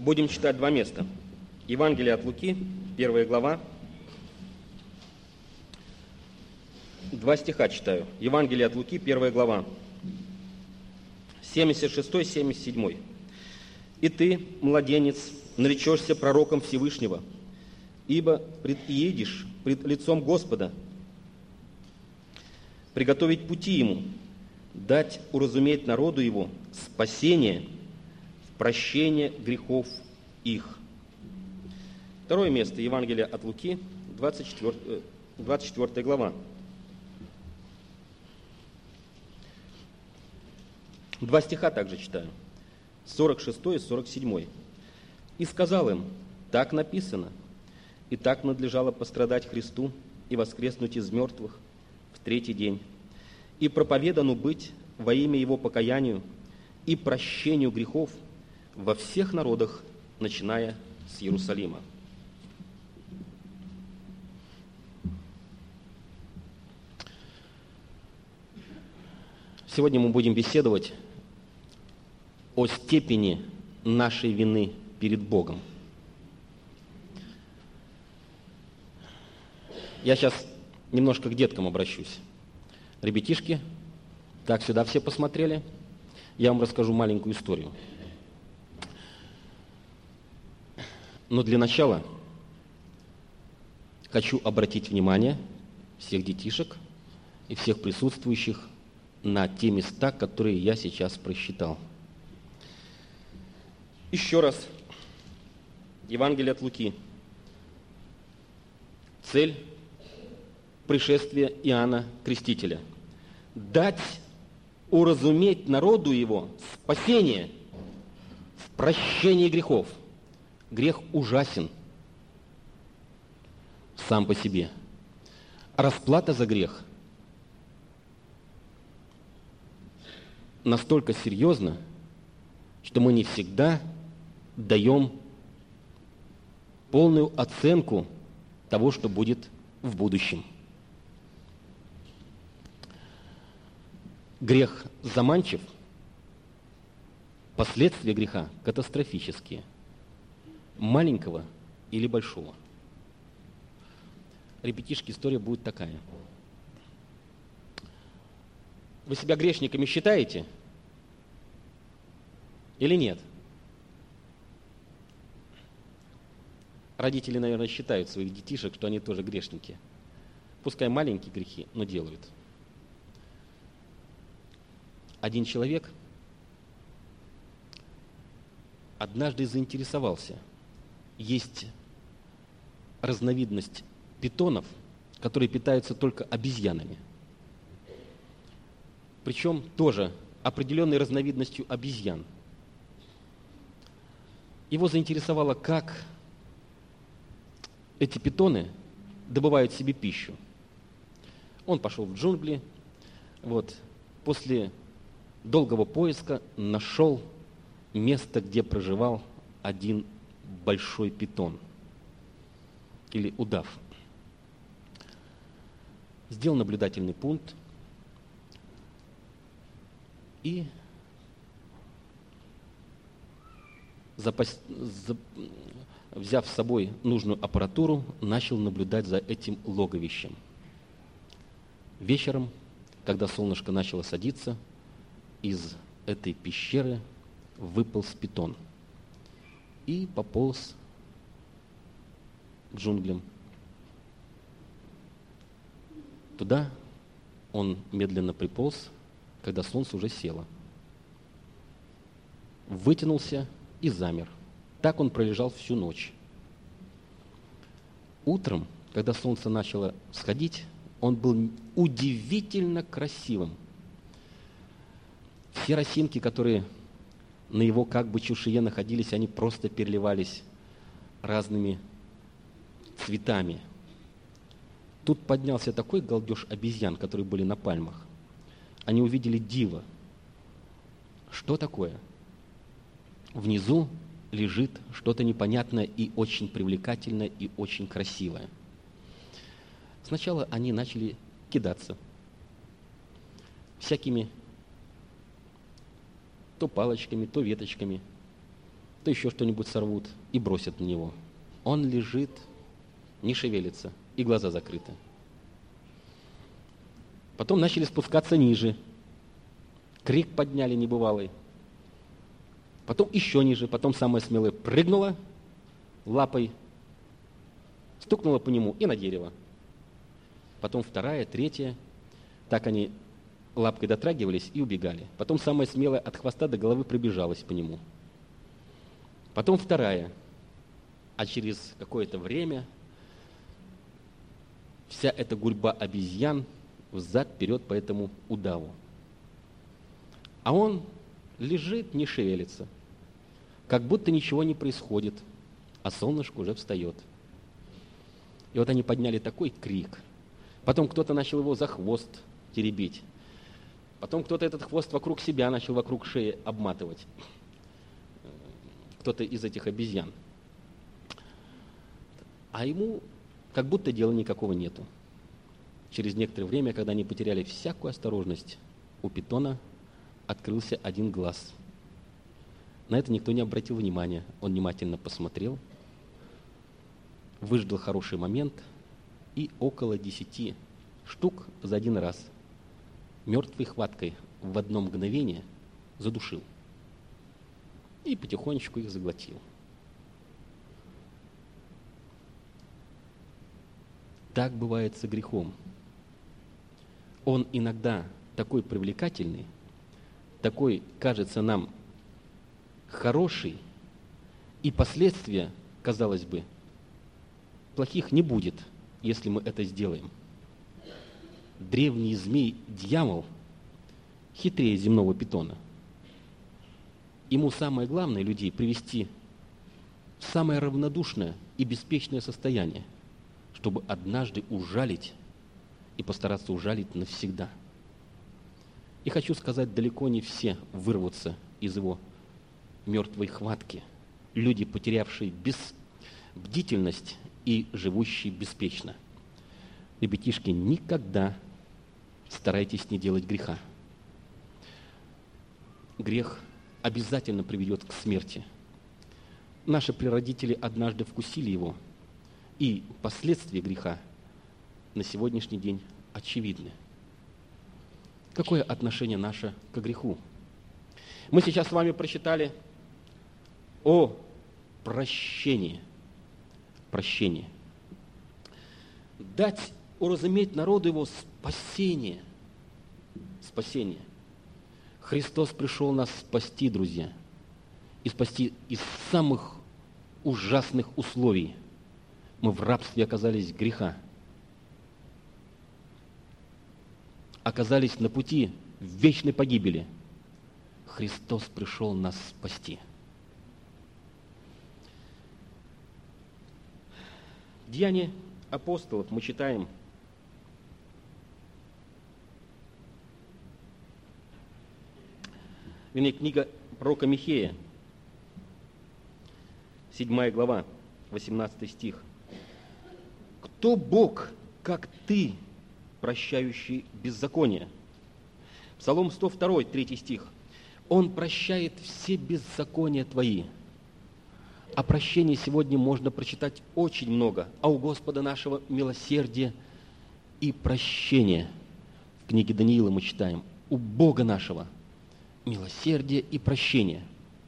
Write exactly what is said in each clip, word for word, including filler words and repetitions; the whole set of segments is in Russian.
Будем читать два места. Евангелие от Луки, первая глава. Два стиха читаю. Евангелие от Луки, первая глава. семьдесят шестой семьдесят седьмой. «И ты, младенец, наречешься пророком Всевышнего, ибо предъедешь пред лицом Господа, приготовить пути Ему, дать уразуметь народу Его спасение в прощение грехов их». Второе место, Евангелие от Луки, двадцать четвёртая глава. Два стиха также читаю, сорок шестой и сорок седьмой. «И сказал им, так написано, и так надлежало пострадать Христу и воскреснуть из мертвых в третий день, и проповедану быть во имя Его покаянию и прощению грехов во всех народах, начиная с Иерусалима». Сегодня мы будем беседовать о степени нашей вины перед Богом. Я сейчас немножко к деткам обращусь. Ребятишки, так, сюда все посмотрели. Я вам расскажу маленькую историю. Но для начала хочу обратить внимание всех детишек и всех присутствующих на те места, которые я сейчас просчитал. Еще раз. Евангелие от Луки. Цель пришествия Иоанна Крестителя. Дать уразуметь народу его спасение в прощении грехов. Грех ужасен сам по себе. А расплата за грех настолько серьезна, что мы не всегда даем полную оценку того, что будет в будущем. Грех заманчив, последствия греха катастрофические, маленького или большого. Ребятишки, история будет такая. Вы себя грешниками считаете или нет? Родители, наверное, считают своих детишек, что они тоже грешники. Пускай маленькие грехи, но делают. Один человек однажды заинтересовался. Есть разновидность питонов, которые питаются только обезьянами. Причем тоже определенной разновидностью обезьян. Его заинтересовало, как эти питоны добывают себе пищу. Он пошел в джунгли, вот, после долгого поиска нашел место, где проживал один большой питон или удав. Сделал наблюдательный пункт и запас, за, взяв с собой нужную аппаратуру, начал наблюдать за этим логовищем. Вечером, когда солнышко начало садиться, из этой пещеры выполз питон и пополз к джунглям. Туда он медленно приполз, когда солнце уже село. Вытянулся и замер. Так он пролежал всю ночь. Утром, когда солнце начало всходить, он был удивительно красивым. Все росинки, которые на его как бы чешуе находились, они просто переливались разными цветами. Тут поднялся такой галдеж обезьян, которые были на пальмах. Они увидели диво. Что такое? Внизу лежит что-то непонятное и очень привлекательное, и очень красивое. Сначала они начали кидаться всякими то палочками, то веточками. то еще что-нибудь сорвут и бросят на него. Он лежит, не шевелится, и глаза закрыты. Потом начали спускаться ниже. Крик подняли небывалый. Потом еще ниже, потом самая смелая прыгнула лапой, стукнула по нему и на дерево. Потом вторая, третья. Так они лапкой дотрагивались и убегали. Потом самая смелая от хвоста до головы пробежалась по нему. Потом вторая. А через какое-то время вся эта гурьба обезьян взад-вперед по этому удаву. А он лежит, не шевелится, как будто ничего не происходит, а солнышко уже встает. И вот они подняли такой крик. Потом кто-то начал его за хвост теребить. Потом кто-то этот хвост вокруг себя начал, вокруг шеи обматывать. Кто-то из этих обезьян. А ему как будто дела никакого нету. Через некоторое время, когда они потеряли всякую осторожность, у питона открылся один глаз. На это никто не обратил внимания. Он внимательно посмотрел, выждал хороший момент и около десяти штук за один раз мертвой хваткой в одно мгновение задушил и потихонечку их заглотил. Так бывает со грехом. Он иногда такой привлекательный, такой, кажется нам, хороший, и последствия, казалось бы, плохих не будет, если мы это сделаем. Древний змей дьявол хитрее земного питона. Ему самое главное людей привести в самое равнодушное и беспечное состояние, чтобы однажды ужалить и постараться ужалить навсегда. И хочу сказать, далеко не все вырвутся из его мертвой хватки. Люди, потерявшие без... бдительность и живущие беспечно. Ребятишки, никогда старайтесь не делать греха. Грех обязательно приведет к смерти. Наши прародители однажды вкусили его, и последствия греха на сегодняшний день очевидны. Какое отношение наше к греху? Мы сейчас с вами прочитали о прощении. Прощение. Дать уразуметь народу его спасение. Спасение. Христос пришел нас спасти, друзья, и спасти из самых ужасных условий. Мы в рабстве оказались греха. Оказались на пути вечной погибели. Христос пришел нас спасти. Деяния апостолов мы читаем. Вернее, книга пророка Михея, седьмая глава, восемнадцатый стих. «Кто Бог, как ты, прощающий беззаконие?» Псалом сто два, третий стих. «Он прощает все беззакония твои». О прощении сегодня можно прочитать очень много. А у Господа нашего милосердие и прощение. В книге Даниила мы читаем: у Бога нашего милосердие и прощение.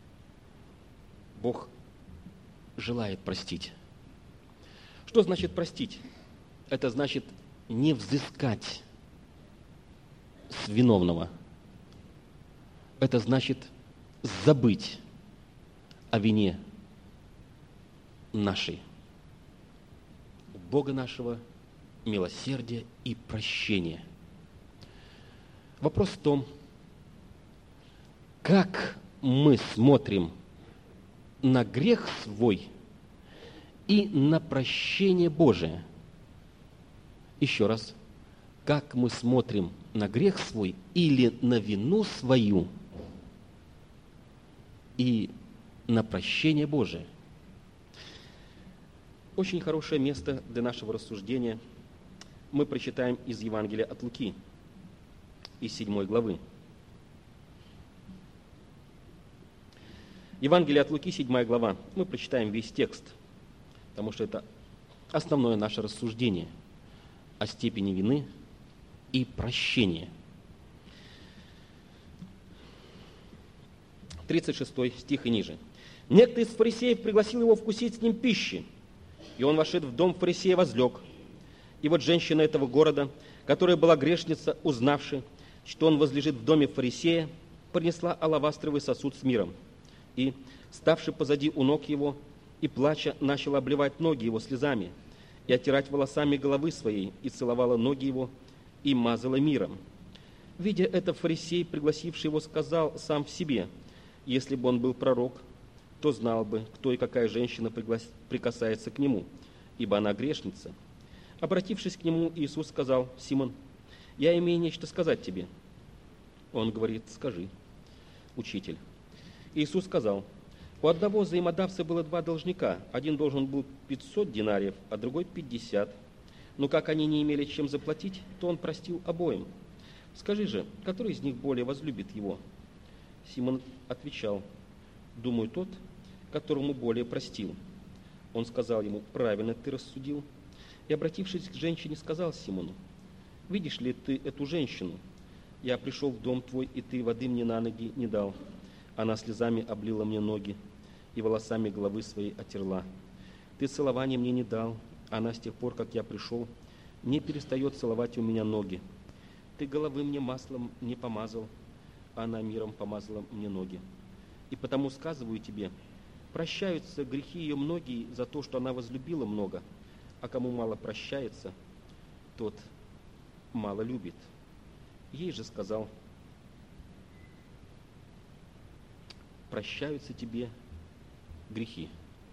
Бог желает простить. Что значит простить? Это значит не взыскать с виновного. Это значит забыть о вине нашей. У Бога нашего милосердие и прощение. Вопрос в том, как мы смотрим на грех свой и на прощение Божие. Еще раз, как мы смотрим на грех свой или на вину свою и на прощение Божие. Очень хорошее место для нашего рассуждения мы прочитаем из Евангелия от Луки, из седьмой главы. Евангелие от Луки, седьмая глава. Мы прочитаем весь текст, потому что это основное наше рассуждение о степени вины и прощения. тридцать шестой стих и ниже. «Некто из фарисеев пригласил его вкусить с ним пищи, и он, вошед в дом фарисея, возлег. И вот женщина этого города, которая была грешница, узнавши, что он возлежит в доме фарисея, принесла алавастровый сосуд с миром, и, ставши позади у ног его, и, плача, начала обливать ноги его слезами, и оттирать волосами головы своей, и целовала ноги его, и мазала миром. Видя это, фарисей, пригласивший его, сказал сам в себе: если бы он был пророк, то знал бы, кто и какая женщина приглас... прикасается к нему, ибо она грешница. Обратившись к нему, Иисус сказал: Симон, я имею нечто сказать тебе. Он говорит: скажи, учитель. Иисус сказал: у одного взаимодавца было два должника. Один должен был пятьсот динариев, а другой пятьдесят. Но как они не имели чем заплатить, то он простил обоим. Скажи же, который из них более возлюбит его? Симон отвечал: думаю, тот, которому более простил. Он сказал ему: правильно ты рассудил. И, обратившись к женщине, сказал Симону: видишь ли ты эту женщину? Я пришел в дом твой, и ты воды мне на ноги не дал. Она слезами облила мне ноги и волосами головы своей отерла. Ты целования мне не дал, она с тех пор, как я пришел, не перестает целовать у меня ноги. Ты головы мне маслом не помазал, а она миром помазала мне ноги. И потому сказываю тебе, прощаются грехи ее многие за то, что она возлюбила много, а кому мало прощается, тот мало любит. Ей же сказал: прощаются тебе грехи.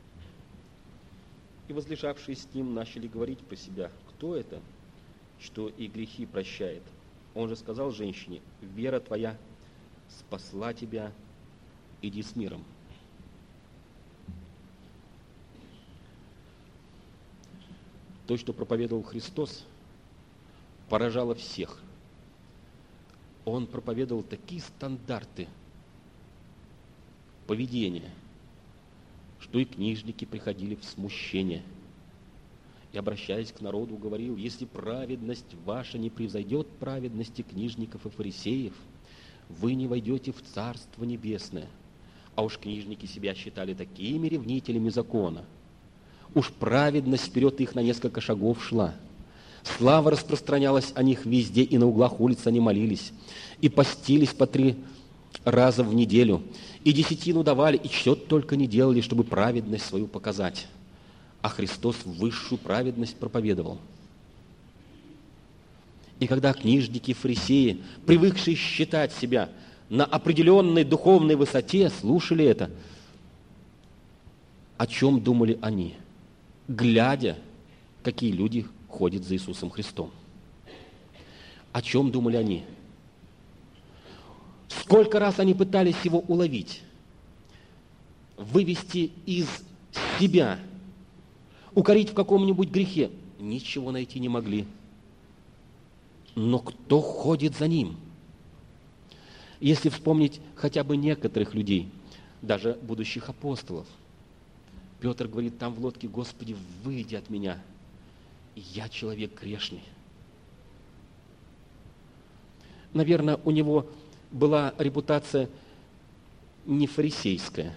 И возлежавшие с ним начали говорить про себя: кто это, что и грехи прощает? Он же сказал женщине: вера твоя спасла тебя, иди с миром. То, что проповедовал Христос, поражало всех. Он проповедовал такие стандарты поведения, что и книжники приходили в смущение. И, обращаясь к народу, говорил: если праведность ваша не превзойдет праведности книжников и фарисеев, вы не войдете в Царство Небесное. А уж книжники себя считали такими ревнителями закона. Уж праведность вперед их на несколько шагов шла. Слава распространялась о них везде, и на углах улиц они молились, и постились по три раза в неделю, и десятину давали, и что только не делали, чтобы праведность свою показать. А Христос высшую праведность проповедовал. И когда книжники и фарисеи, привыкшие считать себя на определенной духовной высоте, слушали это, о чем думали они, глядя, какие люди ходят за Иисусом Христом? О чем думали они? Сколько раз они пытались его уловить, вывести из себя, укорить в каком-нибудь грехе? Ничего найти не могли. Но кто ходит за ним? Если вспомнить хотя бы некоторых людей, даже будущих апостолов, Петр говорит там в лодке: Господи, выйди от меня, я человек грешный. Наверное, у него была репутация не фарисейская.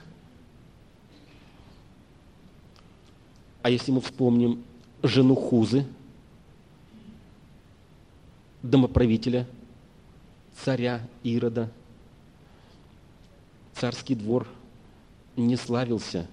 А если мы вспомним жену Хузы, домоправителя, царя Ирода, царский двор не славился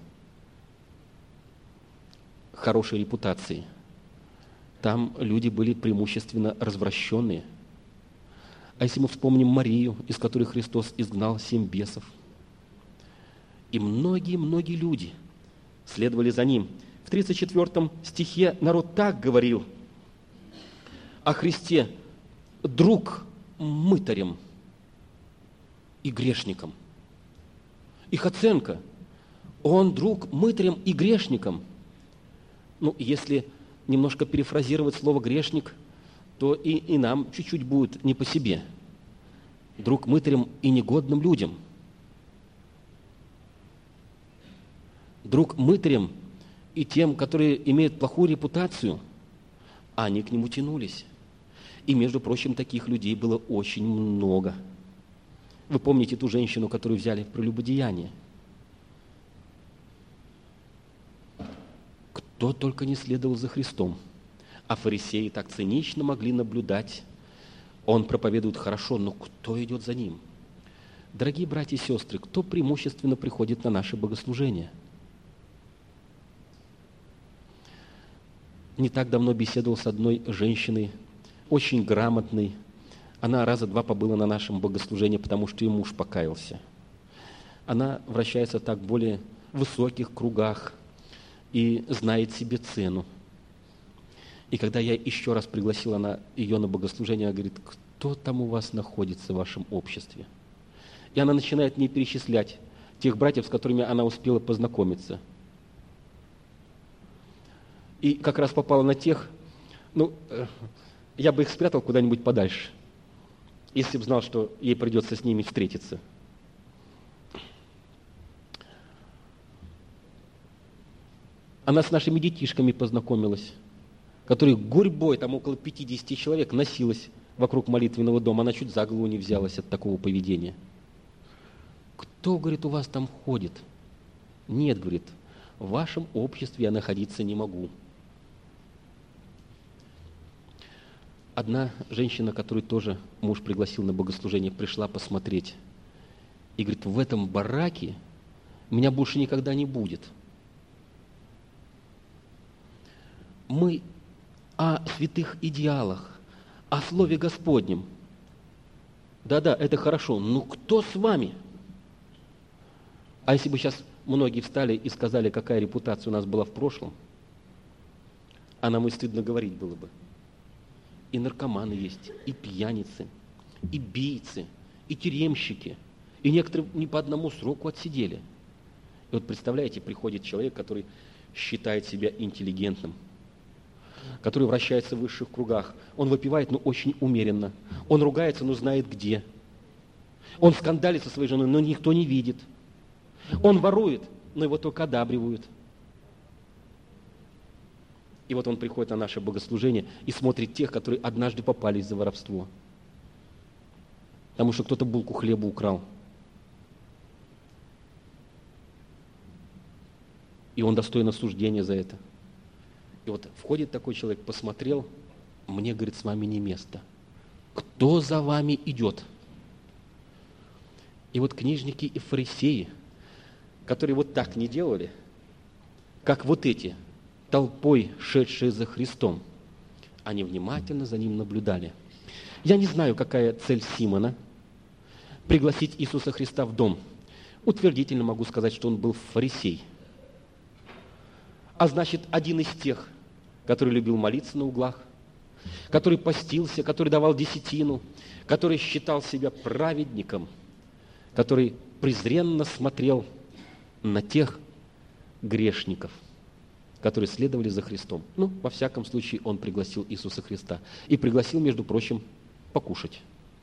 хорошей репутацией. Там люди были преимущественно развращенные. А если мы вспомним Марию, из которой Христос изгнал семь бесов, и многие-многие люди следовали за ним. В тридцать четвёртом стихе народ так говорил о Христе: друг мытарям и грешникам. Их оценка: он друг мытарям и грешникам. Ну, если немножко перефразировать слово «грешник», то и, и нам чуть-чуть будет не по себе. Друг мытарям и негодным людям. друг мытарям и тем, которые имеют плохую репутацию, они к нему тянулись. И, между прочим, таких людей было очень много. Вы помните ту женщину, которую взяли в прелюбодеяние? Кто только не следовал за Христом. А фарисеи так цинично могли наблюдать. Он проповедует хорошо, но кто идет за ним? Дорогие братья и сестры, кто преимущественно приходит на наши богослужения? Не так давно беседовал с одной женщиной, очень грамотной. Она раза два побыла на нашем богослужении, потому что ее муж покаялся. Она вращается так в более высоких кругах и знает себе цену. И когда я еще раз пригласила на, ее на богослужение, она говорит: кто там у вас находится в вашем обществе? И она начинает мне перечислять тех братьев, с которыми она успела познакомиться. И как раз попала на тех, ну, я бы их спрятал куда-нибудь подальше, если бы знал, что ей придется с ними встретиться. Она с нашими детишками познакомилась, которые гурьбой, там около пятидесяти человек, носилась вокруг молитвенного дома. Она чуть за голову не взялась от такого поведения. Кто, говорит, у вас там ходит? Нет, говорит, в вашем обществе я находиться не могу. Одна женщина, которую тоже муж пригласил на богослужение, пришла посмотреть. И говорит: в этом бараке меня больше никогда не будет. Мы о святых идеалах, о Слове Господнем. Да-да, это хорошо, но кто с вами? А если бы сейчас многие встали и сказали, какая репутация у нас была в прошлом, а нам и стыдно говорить было бы. И наркоманы есть, и пьяницы, и бийцы, и тюремщики, и некоторые не по одному сроку отсидели. И вот представляете, приходит человек, который считает себя интеллигентным, который вращается в высших кругах. Он выпивает, но очень умеренно. Он ругается, но знает где. Он скандалит со своей женой, но никто не видит. Он ворует, но его только одабривают. И вот он приходит на наше богослужение и смотрит тех, которые однажды попались за воровство. Потому что кто-то булку хлеба украл. И он достоин осуждения за это. И вот входит такой человек, посмотрел, мне, говорит, с вами не место. Кто за вами идет? И вот книжники и фарисеи, которые вот так не делали, как вот эти, толпой шедшие за Христом, они внимательно за ним наблюдали. Я не знаю, какая цель Симона пригласить Иисуса Христа в дом. Утвердительно могу сказать, что он был фарисей. А значит, один из тех, который любил молиться на углах, который постился, который давал десятину, который считал себя праведником, который презренно смотрел на тех грешников, которые следовали за Христом. Ну, во всяком случае, он пригласил Иисуса Христа. И пригласил, между прочим, покушать.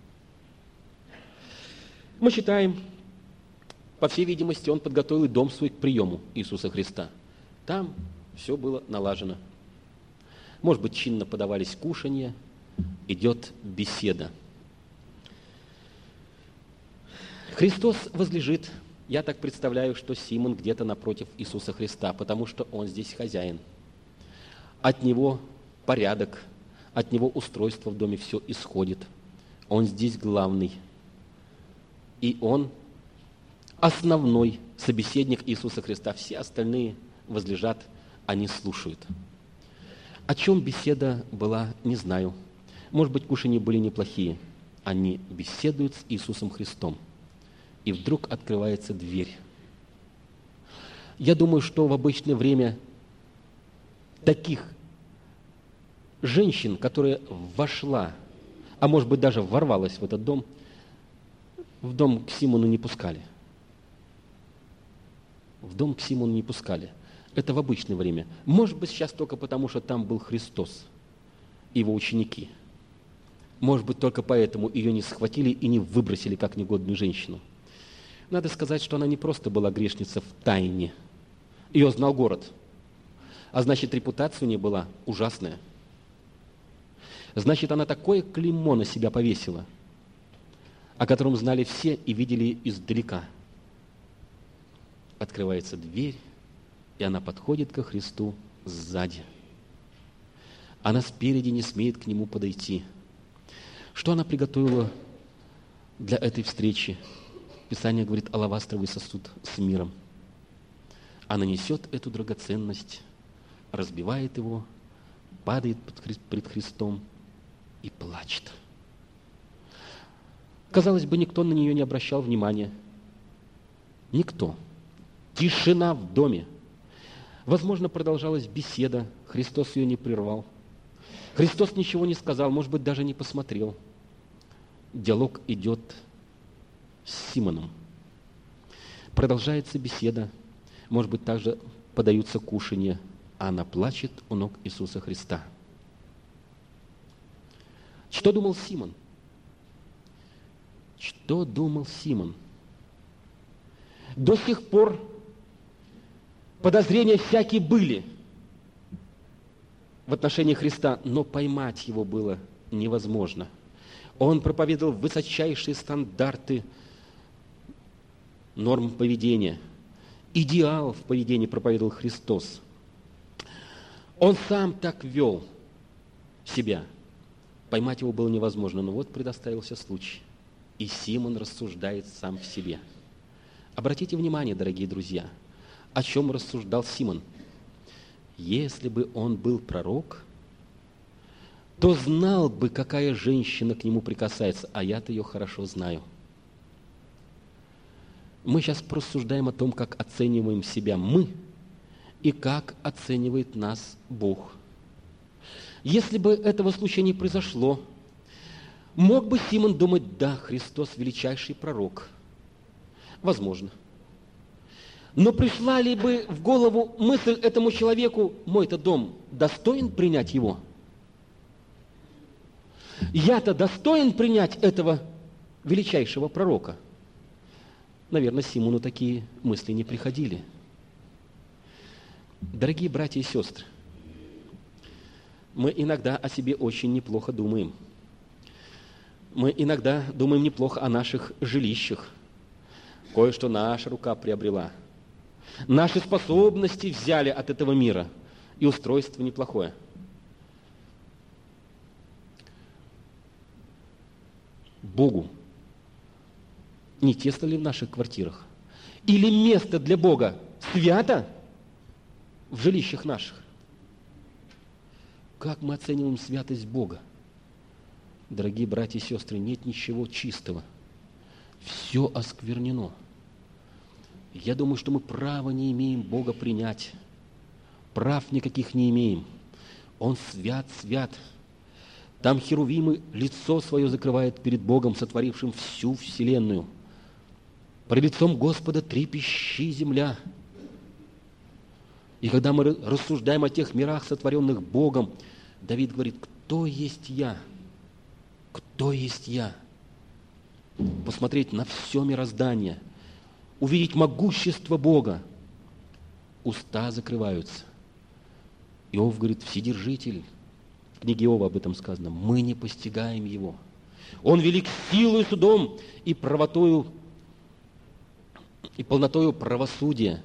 Мы считаем, по всей видимости, он подготовил дом свой к приему Иисуса Христа. Там все было налажено. Может быть, чинно подавались кушанья, идет беседа. Христос возлежит. Я так представляю, что Симон где-то напротив Иисуса Христа, потому что он здесь хозяин. От него порядок, от него устройство в доме все исходит. Он здесь главный. И он основной собеседник Иисуса Христа. Все остальные возлежат, они слушают. О чем беседа была, не знаю. Может быть, кушанья были неплохие. Они беседуют с Иисусом Христом. И вдруг открывается дверь. Я думаю, что в обычное время таких женщин, которая вошла, а может быть даже ворвалась в этот дом, в дом к Симону не пускали. В дом к Симону не пускали. Это в обычное время. Может быть, сейчас только потому, что там был Христос и его ученики. Может быть, только поэтому ее не схватили и не выбросили как негодную женщину. Надо сказать, что она не просто была грешница в тайне, Ее знал город. А значит, репутация у нее была ужасная. Значит, она такое клеймо на себя повесила, о котором знали все и видели издалека. Открывается дверь, и она подходит ко Христу сзади. Она спереди не смеет к Нему подойти. Что она приготовила для этой встречи? Писание говорит, алавастровый сосуд с миром. Она несет эту драгоценность, разбивает его, падает пред Христом и плачет. Казалось бы, никто на нее не обращал внимания. Никто. Тишина в доме. Возможно, продолжалась беседа. Христос ее не прервал. Христос ничего не сказал, может быть, даже не посмотрел. Диалог идет с Симоном. Продолжается беседа. Может быть, также подаются кушанья. А она плачет у ног Иисуса Христа. Что думал Симон? Что думал Симон? До сих пор подозрения всякие были в отношении Христа, но поймать его было невозможно. Он проповедовал высочайшие стандарты норм поведения. Идеал в поведении проповедовал Христос. Он сам так вел себя. Поймать его было невозможно, но вот предоставился случай. И Симон рассуждает сам в себе. Обратите внимание, дорогие друзья, о чем рассуждал Симон. Если бы он был пророк, то знал бы, какая женщина к нему прикасается, а я-то ее хорошо знаю. Мы сейчас рассуждаем о том, как оцениваем себя мы и как оценивает нас Бог. Если бы этого случая не произошло, мог бы Симон думать, да, Христос величайший пророк. Возможно. Но пришла ли бы в голову мысль этому человеку, мой-то дом достоин принять его? Я-то достоин принять этого величайшего пророка? Наверное, Симону такие мысли не приходили. Дорогие братья и сестры, мы иногда о себе очень неплохо думаем. Мы иногда думаем неплохо о наших жилищах. Кое-что наша рука приобрела. Наши способности взяли от этого мира. И устройство неплохое. Богу не тесно ли в наших квартирах? Или место для Бога свято в жилищах наших? Как мы оцениваем святость Бога? Дорогие братья и сестры, нет ничего чистого. Все осквернено. Я думаю, что мы права не имеем Бога принять. Прав никаких не имеем. Он свят, свят. Там херувимы лицо свое закрывают перед Богом, сотворившим всю вселенную. Пред лицом Господа трепещи земля. И когда мы рассуждаем о тех мирах, сотворенных Богом, Давид говорит, кто есть я? Кто есть я? Посмотреть на все мироздание, увидеть могущество Бога. Уста закрываются. Иов говорит, Вседержитель, в книге Иова об этом сказано, мы не постигаем Его. Он велик силой, судом и правотою, и полнотою правосудия.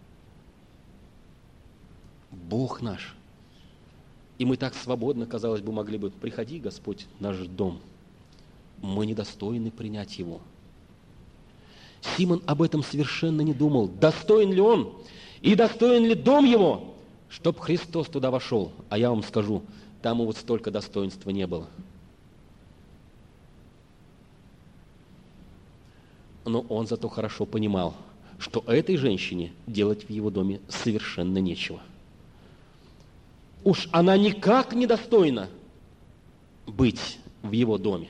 Бог наш. И мы так свободно, казалось бы, могли бы, приходи, Господь, в наш дом. Мы недостойны принять Его. Симон об этом совершенно не думал. Достоин ли он и достоин ли дом его, чтоб Христос туда вошел? А я вам скажу, там и вот столько достоинства не было. Но он зато хорошо понимал, что этой женщине делать в его доме совершенно нечего. Уж она никак не достойна быть в его доме.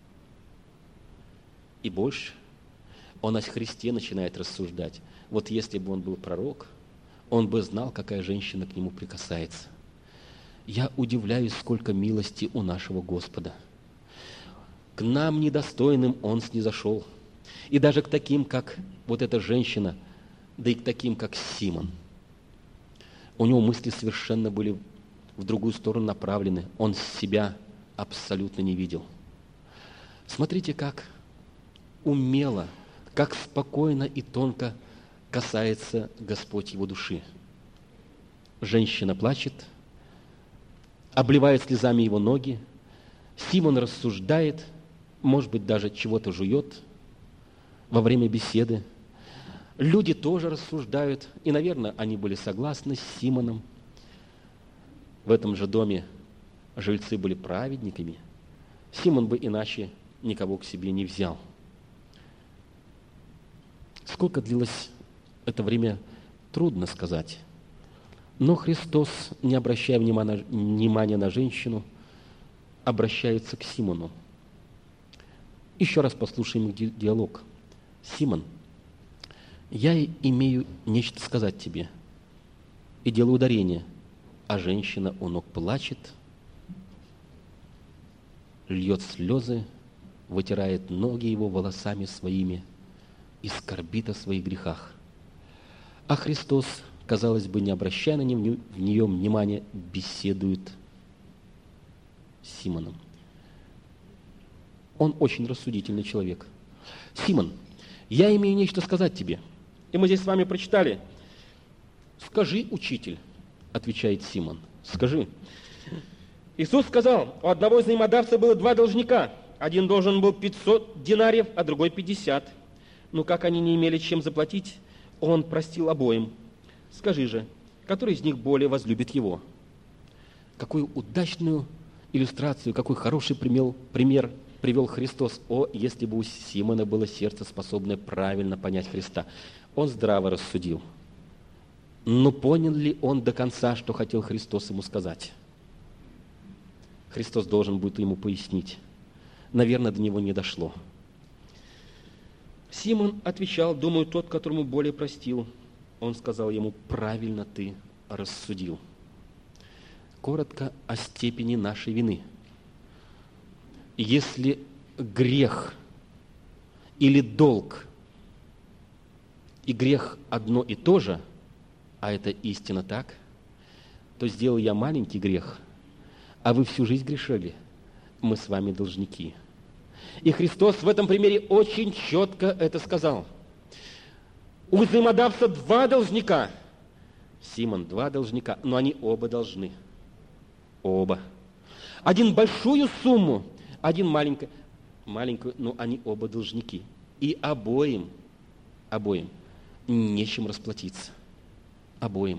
И больше он о Христе начинает рассуждать. Вот если бы он был пророк, он бы знал, какая женщина к нему прикасается. Я удивляюсь, сколько милости у нашего Господа. К нам недостойным он снизошел. И даже к таким, как вот эта женщина, да и к таким, как Симон. У него мысли совершенно были в другую сторону направлены. Он себя абсолютно не видел. Смотрите, как умело, как спокойно и тонко касается Господь его души. Женщина плачет, обливает слезами его ноги. Симон рассуждает, может быть, даже чего-то жует во время беседы. Люди тоже рассуждают, и, наверное, они были согласны с Симоном. В этом же доме жильцы были праведниками. Симон бы иначе никого к себе не взял. Сколько длилось это время, трудно сказать. Но Христос, не обращая внимания, внимания на женщину, обращается к Симону. Еще раз послушаем их диалог. «Симон, я имею нечто сказать тебе». И делаю ударение. А женщина у ног плачет, льет слезы, вытирает ноги его волосами своими и скорбит о своих грехах. А Христос, казалось бы, не обращая на нее внимания, беседует с Симоном. Он очень рассудительный человек. «Симон, я имею нечто сказать тебе». И мы здесь с вами прочитали. «Скажи, учитель», — отвечает Симон. «Скажи». Иисус сказал, у одного из взаимодавцев было два должника. Один должен был пятьсот динариев, а другой пятьдесят. Но как они не имели чем заплатить, он простил обоим. Скажи же, который из них более возлюбит его? Какую удачную иллюстрацию, какой хороший пример, пример привел Христос. О, если бы у Симона было сердце, способное правильно понять Христа. Он здраво рассудил. Но понял ли он до конца, что хотел Христос ему сказать? Христос должен будет ему пояснить. Наверное, до него не дошло. Симон отвечал, думаю, тот, которому более простил. Он сказал ему, правильно ты рассудил. Коротко о степени нашей вины. Если грех или долг и грех одно и то же, а это истинно так, то сделал я маленький грех, а вы всю жизнь грешили, мы с вами должники. И Христос в этом примере очень четко это сказал. У взаимодавца два должника. Симон, два должника, но они оба должны. Оба. Один большую сумму, один маленькую, маленькую, но они оба должники. И обоим, обоим нечем расплатиться. Обоим.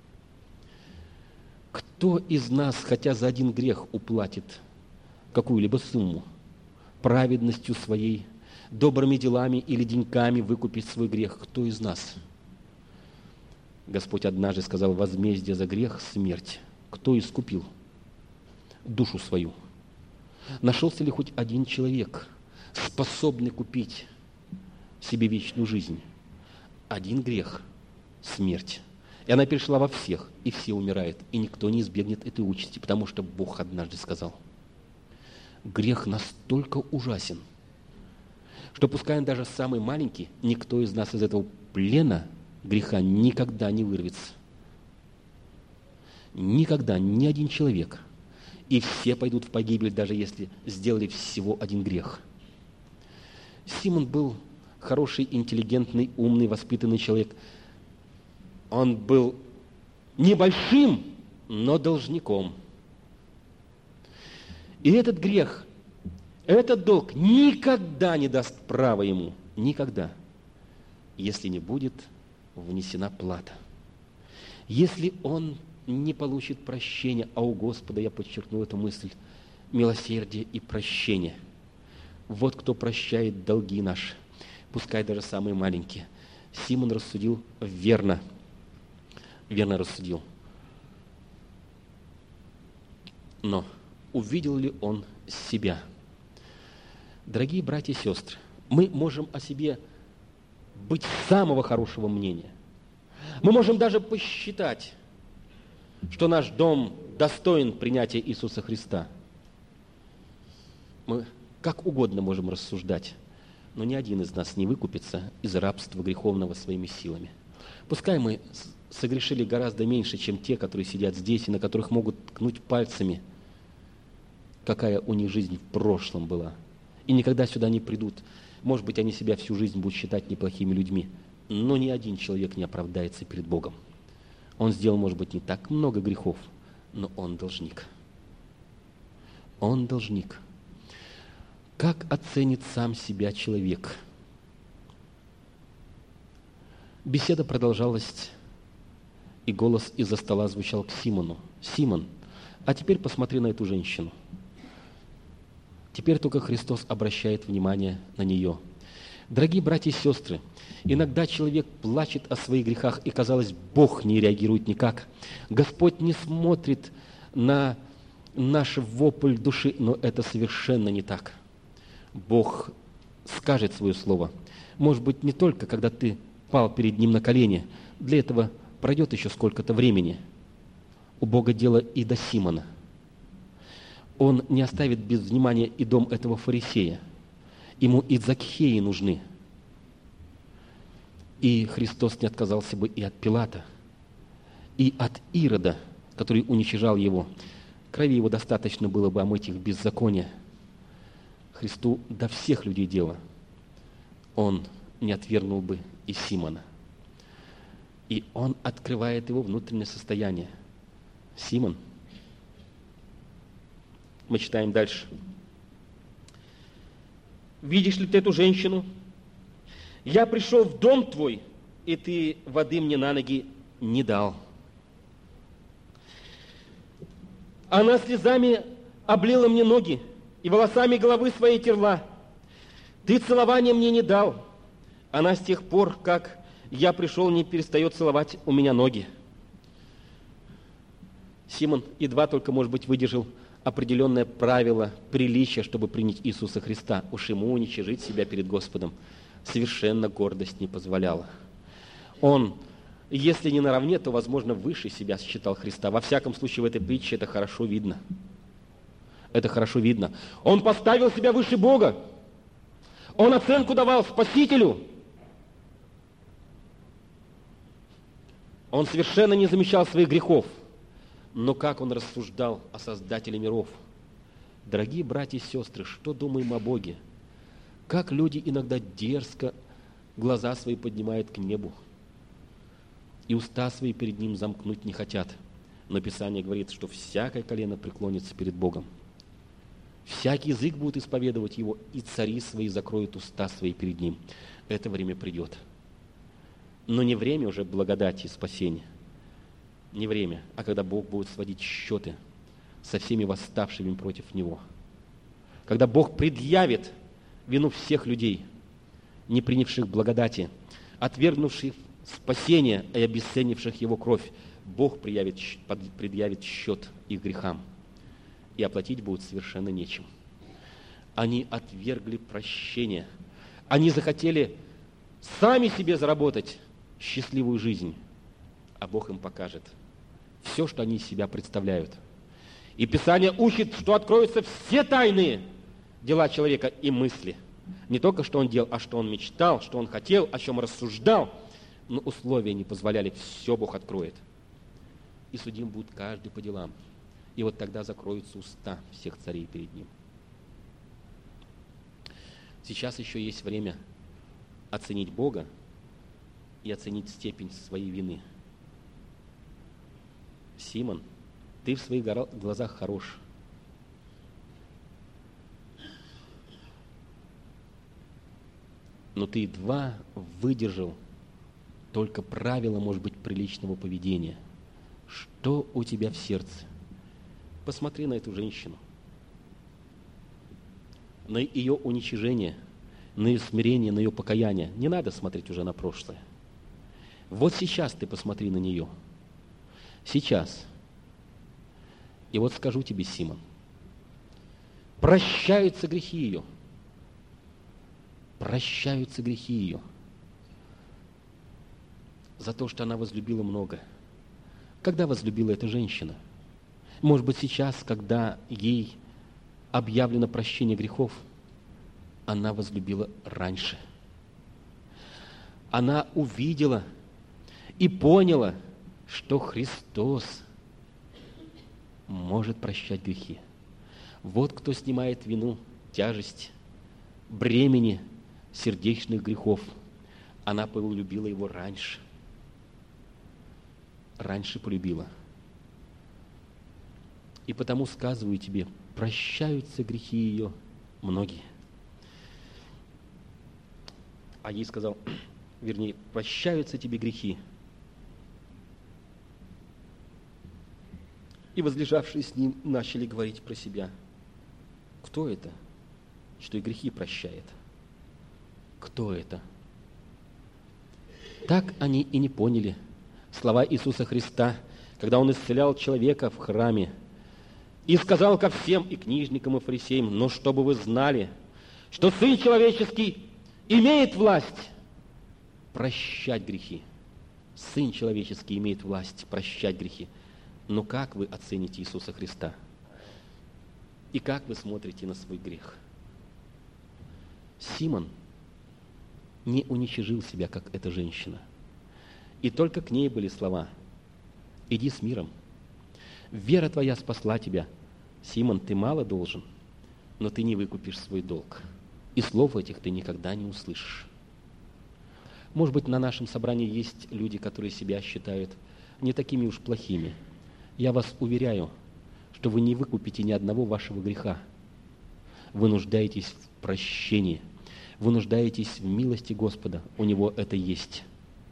Кто из нас, хотя за один грех, уплатит какую-либо сумму, праведностью своей, добрыми делами или деньгами выкупить свой грех? Кто из нас? Господь однажды сказал, возмездие за грех – смерть. Кто искупил душу свою? Нашелся ли хоть один человек, способный купить себе вечную жизнь? Один грех – смерть. И она перешла во всех, и все умирают, и никто не избегнет этой участи, потому что Бог однажды сказал. Грех настолько ужасен, что пускай он даже самый маленький, никто из нас из этого плена греха никогда не вырвется. Никогда, ни один человек. И все пойдут в погибель, даже если сделали всего один грех. Симон был хороший, интеллигентный, умный, воспитанный человек. Он был небольшим, но должником. И этот грех, этот долг никогда не даст права ему, никогда, если не будет внесена плата. Если он не получит прощения, а у Господа, я подчеркну эту мысль, милосердие и прощение. Вот кто прощает долги наши, пускай даже самые маленькие. Симон рассудил верно, верно рассудил. Но увидел ли он себя? Дорогие братья и сестры, мы можем о себе быть самого хорошего мнения. Мы можем даже посчитать, что наш дом достоин принятия Иисуса Христа. Мы как угодно можем рассуждать, но ни один из нас не выкупится из рабства греховного своими силами. Пускай мы согрешили гораздо меньше, чем те, которые сидят здесь и на которых могут ткнуть пальцами, какая у них жизнь в прошлом была. И никогда сюда не придут. Может быть, они себя всю жизнь будут считать неплохими людьми, но ни один человек не оправдается перед Богом. Он сделал, может быть, не так много грехов, но он должник. Он должник. Как оценит сам себя человек? Беседа продолжалась, и голос из-за стола звучал к Симону. «Симон, а теперь посмотри на эту женщину». Теперь только Христос обращает внимание на нее. Дорогие братья и сестры, иногда человек плачет о своих грехах, и, казалось, Бог не реагирует никак. Господь не смотрит на наш вопль души, но это совершенно не так. Бог скажет свое слово. Может быть, не только, когда ты пал перед Ним на колени. Для этого пройдет еще сколько-то времени. У Бога дело и до Симона. Он не оставит без внимания и дом этого фарисея. Ему и Закхеи нужны. И Христос не отказался бы и от Пилата, и от Ирода, который уничижал его. Крови его достаточно было бы омыть их беззаконие. Христу до всех людей дело. Он не отвергнул бы и Симона. И он открывает его внутреннее состояние. Симон, мы читаем дальше. «Видишь ли ты эту женщину? Я пришел в дом твой, и ты воды мне на ноги не дал. Она слезами облила мне ноги и волосами головы своей терла. Ты целования мне не дал. Она с тех пор, как я пришел, не перестает целовать у меня ноги». Симон едва только, может быть, выдержал определенное правило приличия, чтобы принять Иисуса Христа. Уж ему уничижить себя перед Господом совершенно гордость не позволяла. Он, если не наравне, то, возможно, выше себя считал Христа. Во всяком случае, в этой притче это хорошо видно. Это хорошо видно. Он поставил себя выше Бога. Он оценку давал Спасителю. Он совершенно не замечал своих грехов. Но как он рассуждал о Создателе миров. Дорогие братья и сестры, что думаем о Боге? Как люди иногда дерзко глаза свои поднимают к небу, и уста свои перед Ним замкнуть не хотят. Но Писание говорит, что всякое колено преклонится перед Богом. Всякий язык будет исповедовать Его, и цари свои закроют уста свои перед Ним. Это время придет. Но не время уже благодати и спасения. Не время, а когда Бог будет сводить счеты со всеми восставшими против Него. Когда Бог предъявит вину всех людей, не принявших благодати, отвергнувших спасение и обесценивших Его кровь, Бог предъявит, предъявит счет их грехам, и оплатить будет совершенно нечем. Они отвергли прощение. Они захотели сами себе заработать счастливую жизнь, а Бог им покажет все, что они из себя представляют. И Писание учит, что откроются все тайные дела человека и мысли. Не только, что он делал, а что он мечтал, что он хотел, о чем рассуждал. Но условия не позволяли, все Бог откроет. И судим будет каждый по делам. И вот тогда закроются уста всех царей перед Ним. Сейчас еще есть время оценить Бога и оценить степень своей вины. Симон, ты в своих глазах хорош. Но ты едва выдержал только правила, может быть, приличного поведения. Что у тебя в сердце? Посмотри на эту женщину. На ее уничижение, на ее смирение, на ее покаяние. Не надо смотреть уже на прошлое. Вот сейчас ты посмотри на нее. Сейчас. И вот скажу тебе, Симон, прощаются грехи ее. Прощаются грехи ее. За то, что она возлюбила много. Когда возлюбила эта женщина? Может быть, сейчас, когда ей объявлено прощение грехов, она возлюбила раньше. Она увидела и поняла, что Христос может прощать грехи. Вот кто снимает вину, тяжесть, бремени сердечных грехов. Она полюбила его раньше. Раньше полюбила. И потому сказываю тебе, прощаются грехи ее многие. А ей сказал, вернее, прощаются тебе грехи. И возлежавшие с ним начали говорить про себя. Кто это, что и грехи прощает? Кто это? Так они и не поняли слова Иисуса Христа, когда Он исцелял человека в храме. И сказал ко всем, и книжникам, и фарисеям, но чтобы вы знали, что Сын Человеческий имеет власть прощать грехи. Сын Человеческий имеет власть прощать грехи. Но как вы оцените Иисуса Христа? И как вы смотрите на свой грех? Симон не уничижил себя, как эта женщина. И только к ней были слова: «Иди с миром. Вера твоя спасла тебя. Симон, ты мало должен, но ты не выкупишь свой долг. И слов этих ты никогда не услышишь». Может быть, на нашем собрании есть люди, которые себя считают не такими уж плохими. Я вас уверяю, что вы не выкупите ни одного вашего греха. Вы нуждаетесь в прощении. Вы нуждаетесь в милости Господа. У Него это есть.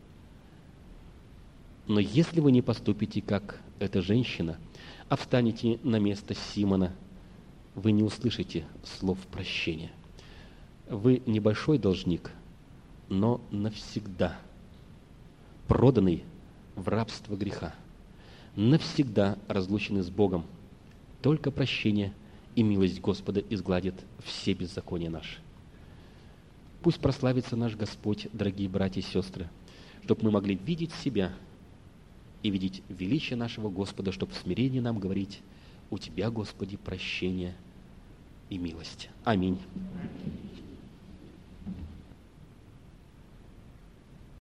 Но если вы не поступите, как эта женщина, а встанете на место Симона, вы не услышите слов прощения. Вы небольшой должник, но навсегда проданный в рабство греха, навсегда разлучены с Богом. Только прощение и милость Господа изгладит все беззакония наши. Пусть прославится наш Господь, дорогие братья и сестры, чтобы мы могли видеть себя и видеть величие нашего Господа, чтобы в смирении нам говорить: «У Тебя, Господи, прощение и милость». Аминь.